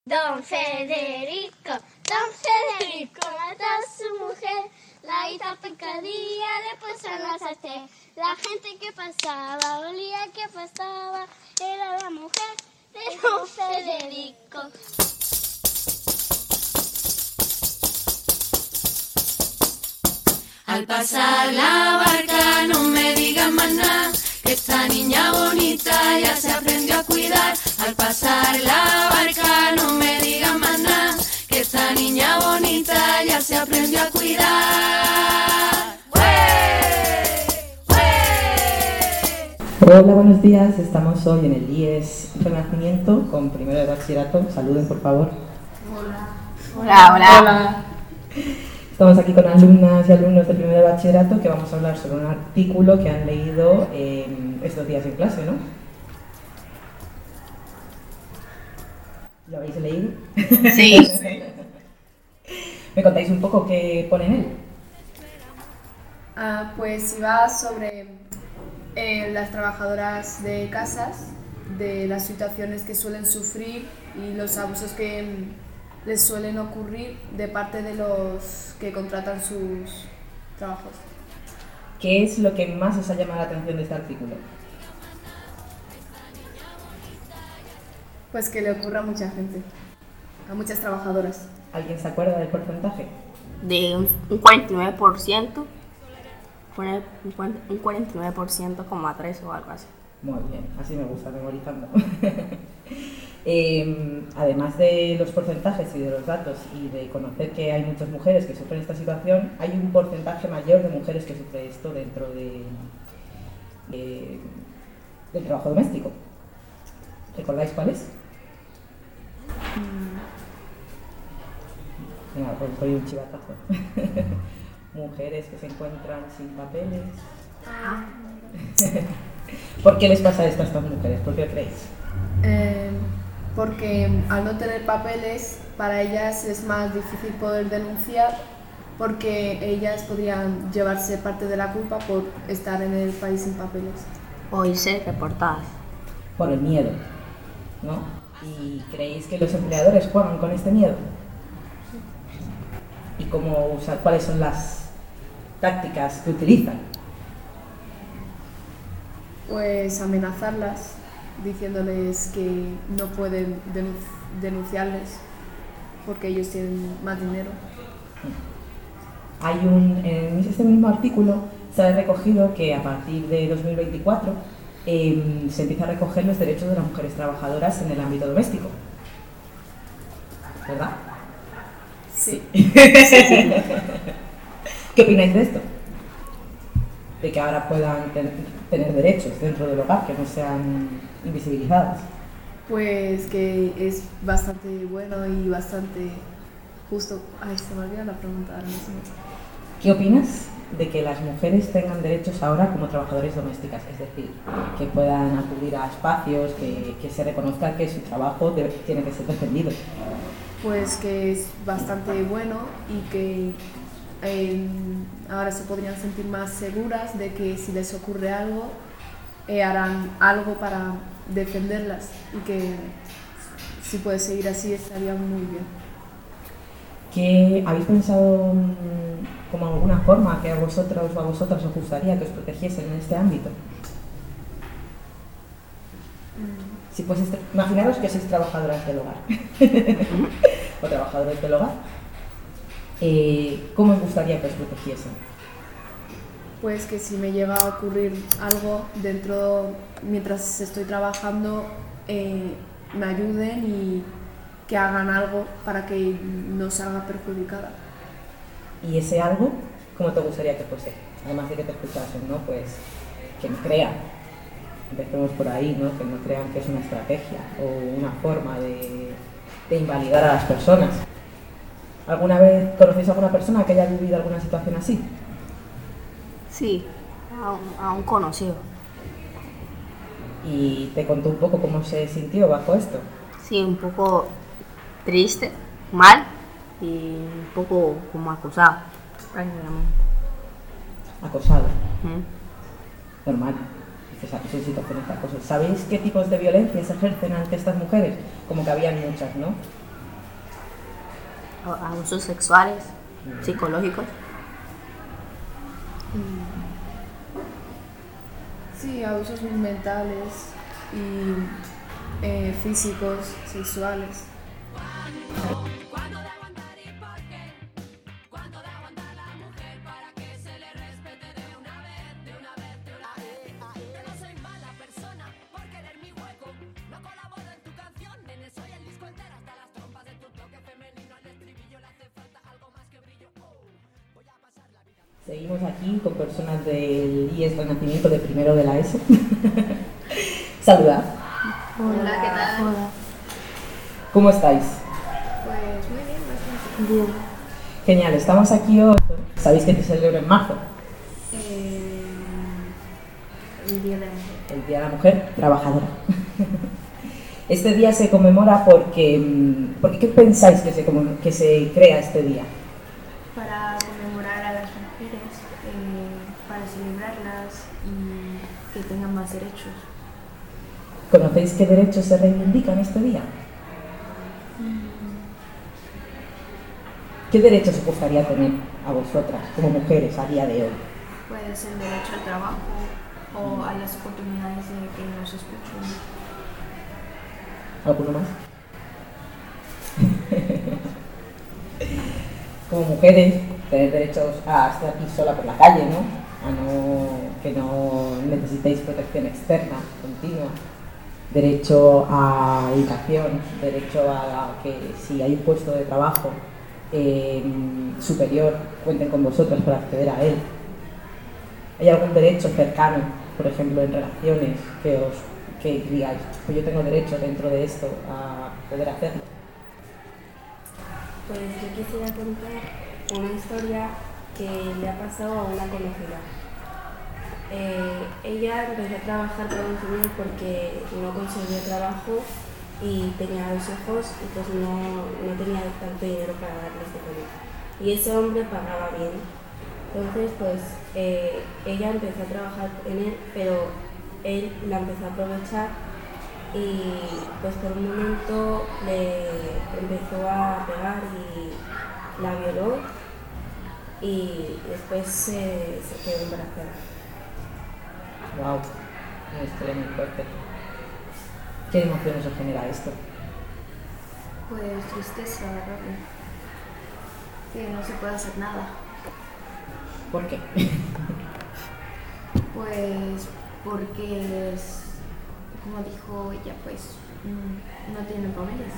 Don Federico mató a su mujer, la hizo picadilla, después a la sartén. La gente que pasaba, olía que pasaba, era la mujer de Don Federico. Al pasar la barca no me digan más nada, que esta niña bonita ya se aprendió a cuidar. Al pasar la barca no me digan más nada, que esta niña bonita ya se aprendió a cuidar. Hola, buenos días. Estamos hoy en el IES Renacimiento con primero de bachillerato. Saluden, por favor. Hola. Estamos aquí con alumnas y alumnos de primero de bachillerato que vamos a hablar sobre un artículo que han leído estos días en clase, ¿no? ¿Lo habéis leído? Sí. ¿Me contáis un poco qué pone en él? Pues iba sobre las trabajadoras de casas, de las situaciones que suelen sufrir y los abusos que les suelen ocurrir de parte de los que contratan sus trabajos. ¿Qué es lo que más os ha llamado la atención de este artículo? Pues que le ocurre a mucha gente, a muchas trabajadoras. ¿Alguien se acuerda del porcentaje? De un 49%, pone un 49,3 o algo así. Muy bien, así me gusta, memorizando. Además de los porcentajes y de los datos y de conocer que hay muchas mujeres que sufren esta situación, hay un porcentaje mayor de mujeres que sufren esto dentro del trabajo doméstico. ¿Recordáis cuál es? Venga, pues doy un chivatazo. Mujeres que se encuentran sin papeles. ¿Por qué les pasa esto a estas mujeres? ¿Por qué creéis? Porque al no tener papeles, para ellas es más difícil poder denunciar, porque ellas podrían llevarse parte de la culpa por estar en el país sin papeles. O irse reportadas. Por el miedo, ¿no? ¿Y creéis que los empleadores juegan con este miedo? ¿Y cuáles son las tácticas que utilizan? Pues amenazarlas, diciéndoles que no pueden denunciarles porque ellos tienen más dinero. En este mismo artículo se ha recogido que a partir de 2024 se empieza a recoger los derechos de las mujeres trabajadoras en el ámbito doméstico. ¿Verdad? Sí. ¿Qué opináis de esto? De que ahora puedan tener derechos dentro del hogar, que no sean invisibilizadas. Pues que es bastante bueno y bastante justo. Ay, se me olvidó la pregunta ahora mismo. ¿Qué opinas de que las mujeres tengan derechos ahora como trabajadoras domésticas? Es decir, que puedan acudir a espacios, que se reconozca que su trabajo tiene que ser defendido. Pues que es bastante bueno y que ahora se podrían sentir más seguras de que si les ocurre algo, harán algo para defenderlas, y que si puede seguir así estaría muy bien. ¿Habéis pensado como alguna forma que a vosotros o a vosotras os gustaría que os protegiesen en este ámbito? Si imaginaros que sois trabajadoras del hogar o trabajadores del hogar. ¿Cómo os gustaría que os protegiesen? Pues que si me llega a ocurrir algo mientras estoy trabajando, me ayuden y que hagan algo para que no salga perjudicada. ¿Y ese algo, cómo te gustaría que fuese? Además de que te escuchasen, ¿no? Pues que me crean. Empecemos por ahí, ¿no? Que no crean que es una estrategia o una forma de invalidar a las personas. ¿Alguna vez conocéis a alguna persona que haya vivido alguna situación así? Sí, a un conocido. ¿Y te contó un poco cómo se sintió bajo esto? Sí, un poco triste, mal y un poco como acosado, prácticamente. Acosado. Normal. Son situaciones de acoso. ¿Sabéis qué tipos de violencia se ejercen ante estas mujeres? Como que habían muchas, ¿no? abusos sexuales, psicológicos. Sí, abusos mentales y físicos, sexuales. Seguimos aquí con personas del IES Renacimiento de primero de la ESO. Saludad. Hola, ¿qué tal? Hola. ¿Cómo estáis? Pues muy bien, bastante. Bien. Genial, estamos aquí hoy. ¿Sabéis que se celebra en marzo? El Día de la Mujer. El Día de la Mujer Trabajadora. Este día se conmemora porque ¿qué pensáis que se crea este día? Para conmemorar a las mujeres, para celebrarlas y que tengan más derechos. ¿Conocéis qué derechos se reivindican este día? ¿Qué derechos os gustaría tener a vosotras como mujeres a día de hoy? Pues el derecho al trabajo o a las oportunidades de que nos escuchen. ¿Alguno más? Como mujeres, tener derechos a estar aquí sola por la calle, ¿no? Que no necesitéis protección externa continua. Derecho a educación, derecho a que si hay un puesto de trabajo superior, cuenten con vosotros para acceder a él. ¿Hay algún derecho cercano, por ejemplo, en relaciones que digáis, pues yo tengo derecho dentro de esto a poder hacerlo? Pues yo quisiera contar una historia que le ha pasado a una conocida. Ella empezó a trabajar para un señor porque no conseguía trabajo y tenía 2 hijos y pues no tenía tanto dinero para darles de comer. Y ese hombre pagaba bien. Entonces pues ella empezó a trabajar en él, pero él la empezó a aprovechar y pues por un momento le empezó a pegar y la violó y después se quedó embarazada. Wow, una historia muy fuerte. ¿Qué emociones os genera esto? Pues tristeza, rabia. Que no se puede hacer nada. ¿Por qué? Pues porque como dijo ella, pues no tiene papeles.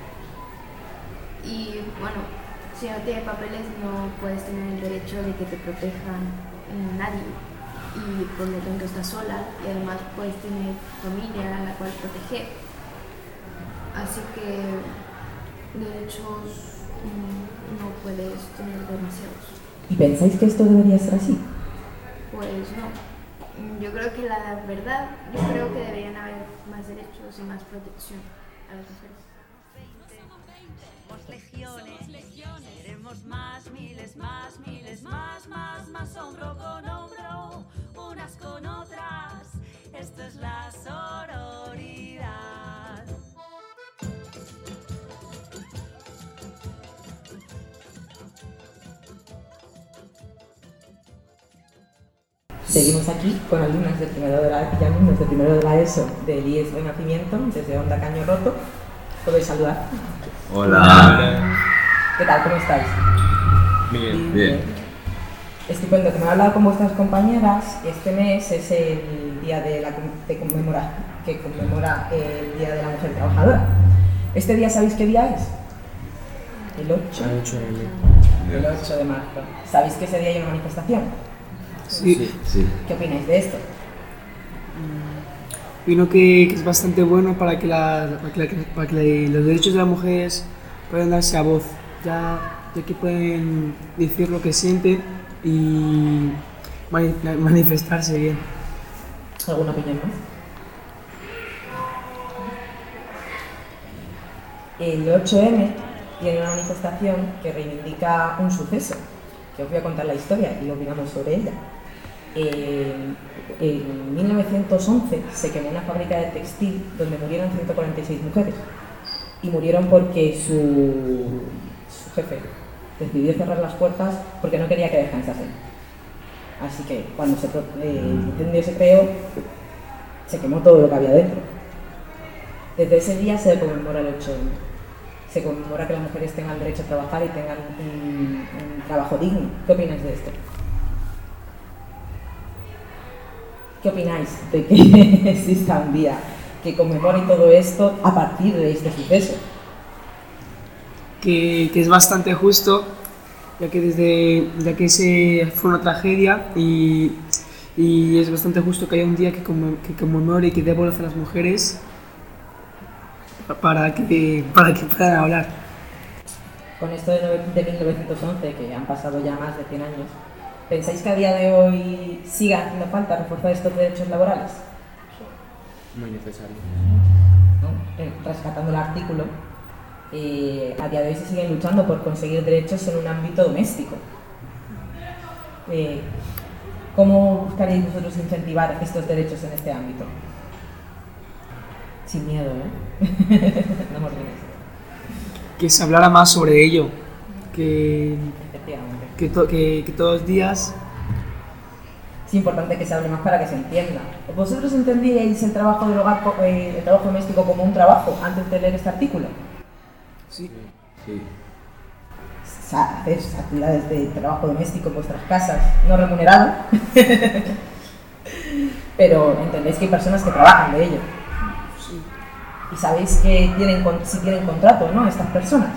Y bueno, si no tiene papeles no puedes tener el derecho de que te protejan nadie. Y por lo tanto estás sola y además puedes tener familia a la cual proteger. Así que derechos no puedes tener demasiados. ¿Y pensáis que esto debería ser así? Pues no. Yo creo que la verdad, yo creo que deberían haber más derechos y más protección a las mujeres. Legiones, queremos más, miles, más, hombro con hombro, unas con otras, esto es la sororidad. Seguimos aquí con alumnas de primero de la ESO del IES Renacimiento, desde Onda Caño Roto. ¿Podéis saludar? Hola. ¿Qué tal? ¿Cómo estáis? Bien. Estupendo, como he hablado con vuestras compañeras, este mes es el día que conmemora el Día de la Mujer Trabajadora. ¿Este día sabéis qué día es? El 8 de marzo. ¿Sabéis que ese día hay una manifestación? Sí. ¿Qué opináis de esto? Opino que es bastante bueno para que los derechos de las mujeres puedan darse a voz, ya que pueden decir lo que sienten y manifestarse bien. ¿Alguna opinión más? El 8M tiene una manifestación que reivindica un suceso, que os voy a contar la historia y opinamos sobre ella. En 1911 se quemó una fábrica de textil donde murieron 146 mujeres y murieron porque su jefe decidió cerrar las puertas porque no quería que descansasen. Así que cuando el incendio se creó, se quemó todo lo que había dentro. Desde ese día se conmemora el 8M. Se conmemora que las mujeres tengan derecho a trabajar y tengan un trabajo digno. ¿Qué opináis de esto? ¿Qué opináis de que exista un día que conmemore todo esto a partir de este suceso? Que es bastante justo, ya que fue una tragedia y es bastante justo que haya un día que conmemore y que dé voz a las mujeres para que puedan hablar. Con esto de 1911, que han pasado ya más de 100 años, ¿pensáis que a día de hoy siga haciendo falta reforzar estos derechos laborales? Muy necesario. ¿No? Rescatando el artículo, a día de hoy se siguen luchando por conseguir derechos en un ámbito doméstico. ¿Cómo buscaríais vosotros incentivar estos derechos en este ámbito? Sin miedo, ¿eh? No mordiéis. Que se hablara más sobre ello, que Efectivamente. todos los días. Es importante que se hable más para que se entienda. ¿Vosotros entendíais el trabajo del hogar, el trabajo doméstico como un trabajo antes de leer este artículo? Sí. Sí. Hacéis actividades de trabajo doméstico en vuestras casas, no remunerado, pero entendéis que hay personas que trabajan de ello. Sí. Y sabéis que si tienen contrato o no estas personas.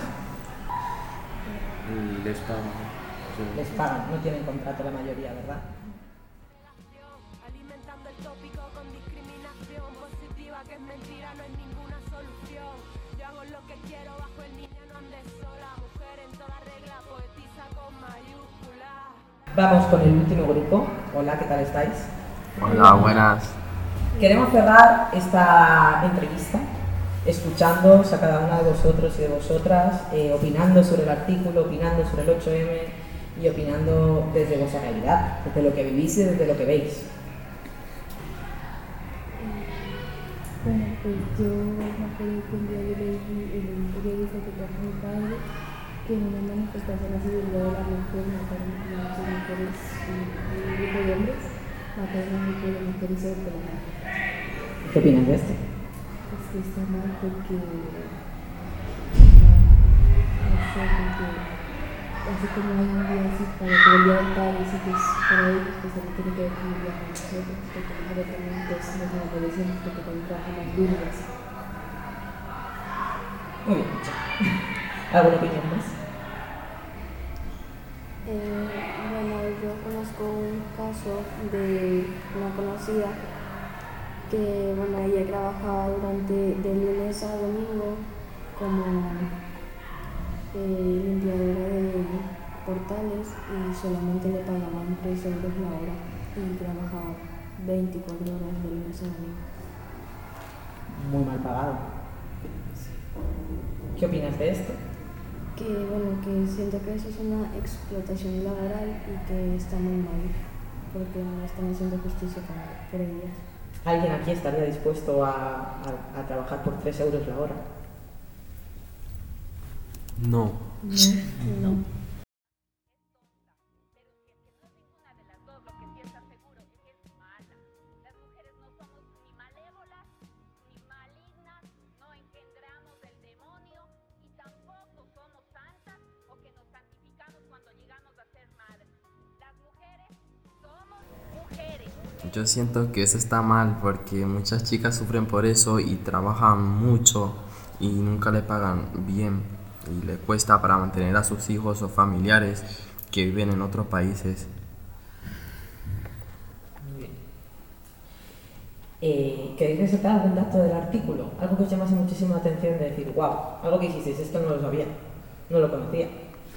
Les pagan. Sí. Les pagan, no tienen contrato la mayoría, ¿verdad? Alimentando el tópico con discriminación positiva, que es mentira, no hay ninguna solución. Yo hago lo que quiero bajo el niño, no andes sola. Mujer en toda regla, poetiza con mayúsculas. Vamos con el último grupo. Hola, ¿qué tal estáis? Hola, buenas. Queremos cerrar esta entrevista escuchándoos a cada una de vosotros y de vosotras, opinando sobre el artículo, opinando sobre el 8M y opinando desde vuestra realidad, desde lo que vivís y desde lo que veis. Bueno, pues yo me acuerdo que un día yo leí en un periódico que trajo mi padre que en una manifestación así del Día de la Mujer mataron a muchas mujeres y un grupo de hombres mataron a un grupo de mujeres y se pelearon. ¿Qué opinas de esto? Es que está mal porque así como hay un día así para que el Día del Padre y que es para ellos, pues también tiene que ver con el día para nosotros, porque nosotros también pues nos merecemos porque también trabajamos duras. Muy bien. ¿Alguna opinión más? Bueno, yo conozco un caso de una conocida que, bueno, ella trabajaba de lunes a domingo como limpiadora de portales y solamente le pagaban 3 euros la hora y trabajaba 24 horas de lunes a domingo. Muy mal pagado. ¿Qué opinas de esto? Que bueno, que siento que eso es una explotación laboral y que está muy mal porque no están haciendo justicia por ellas. ¿Alguien aquí estaría dispuesto a trabajar por 3 euros la hora? No. No. Yo siento que eso está mal porque muchas chicas sufren por eso y trabajan mucho y nunca le pagan bien y le cuesta para mantener a sus hijos o familiares que viven en otros países. Muy bien. ¿Queréis resaltar algún dato del artículo? Algo que os llamase muchísimo la atención de decir, wow, algo que hicisteis, esto no lo sabía, no lo conocía.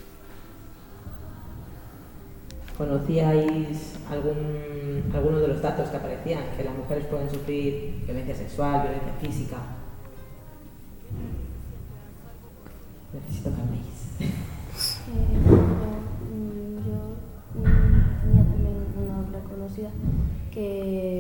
¿Conocíais alguno de los datos que aparecían? Que las mujeres pueden sufrir violencia sexual, violencia física. Necesito que habléis. Yo tenía también una otra conocida que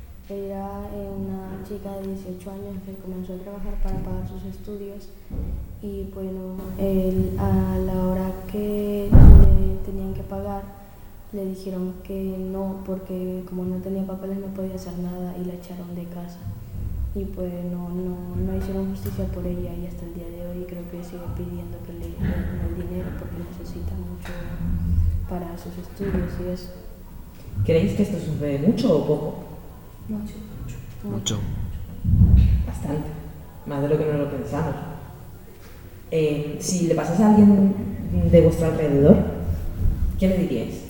era una chica de 18 años que comenzó a trabajar para pagar sus estudios y bueno, a la hora que le tenían que pagar le dijeron que no, porque como no tenía papeles no podía hacer nada y la echaron de casa. Y pues no hicieron justicia por ella y hasta el día de hoy creo que sigue pidiendo que le den el dinero porque necesita mucho para sus estudios y eso. ¿Creéis que esto sucede mucho o poco? Mucho. Bastante. Más de lo que no lo pensamos. Si le pasase a alguien de vuestro alrededor, ¿qué le diríais?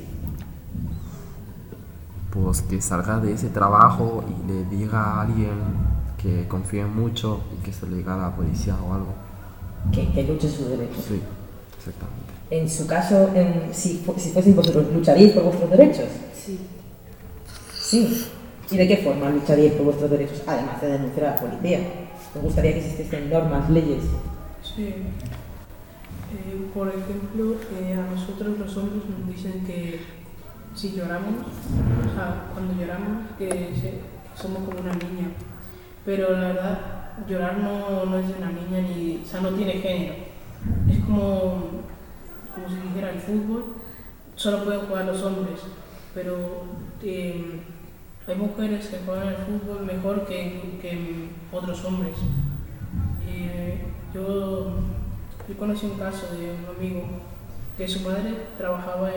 Pues que salga de ese trabajo y le diga a alguien que confíe mucho y que se le diga a la policía o algo. Que luche sus derechos. Sí, exactamente. En su caso, si fueseis vosotros, ¿lucharíais por vuestros derechos? Sí. Sí. ¿Y de qué forma lucharíais por vuestros derechos? Además de denunciar a la policía. ¿Os gustaría que existiesen normas, leyes? Sí. Por ejemplo, a nosotros los hombres nos dicen que si lloramos, o sea, cuando lloramos, que somos como una niña. Pero la verdad, llorar no es de una niña, o sea, no tiene género. Es como si dijera el fútbol, solo pueden jugar los hombres, pero hay mujeres que juegan el fútbol mejor que otros hombres. Yo conocí un caso de un amigo que su madre trabajaba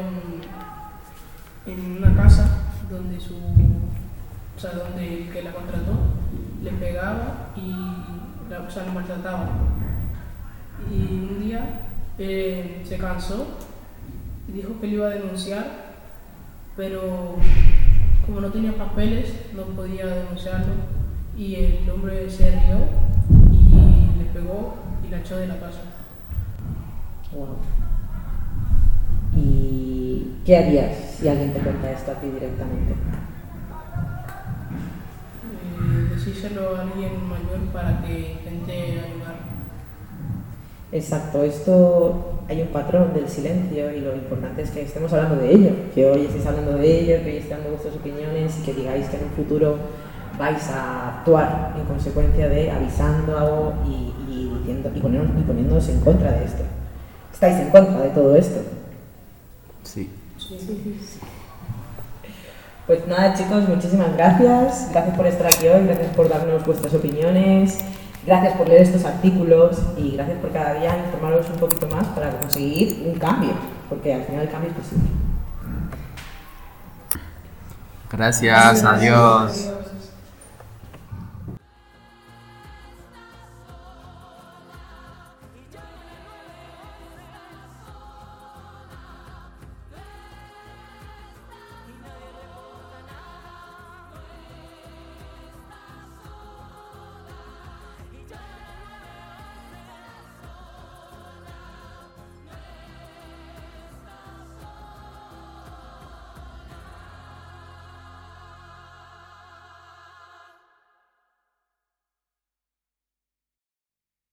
en una casa donde donde el que la contrató le pegaba y lo maltrataba. Y un día se cansó y dijo que lo iba a denunciar, pero como no tenía papeles no podía denunciarlo y el hombre se rió y le pegó y la echó de la casa. Wow. ¿Y qué harías si alguien te cuenta esto a ti directamente? Decírselo a alguien mayor para que intente ayudar. Exacto, esto hay un patrón del silencio y lo importante es que estemos hablando de ello, que hoy estéis hablando de ello, que hoy estéis dando vuestras opiniones y que digáis que en un futuro vais a actuar en consecuencia de avisando y poniéndoos en contra de esto. ¿Estáis en contra de todo esto? Sí. Pues nada, chicos, muchísimas gracias. Gracias por estar aquí hoy, gracias por darnos vuestras opiniones, gracias por leer estos artículos y gracias por cada día informaros un poquito más para conseguir un cambio, porque al final el cambio es posible. Gracias, adiós.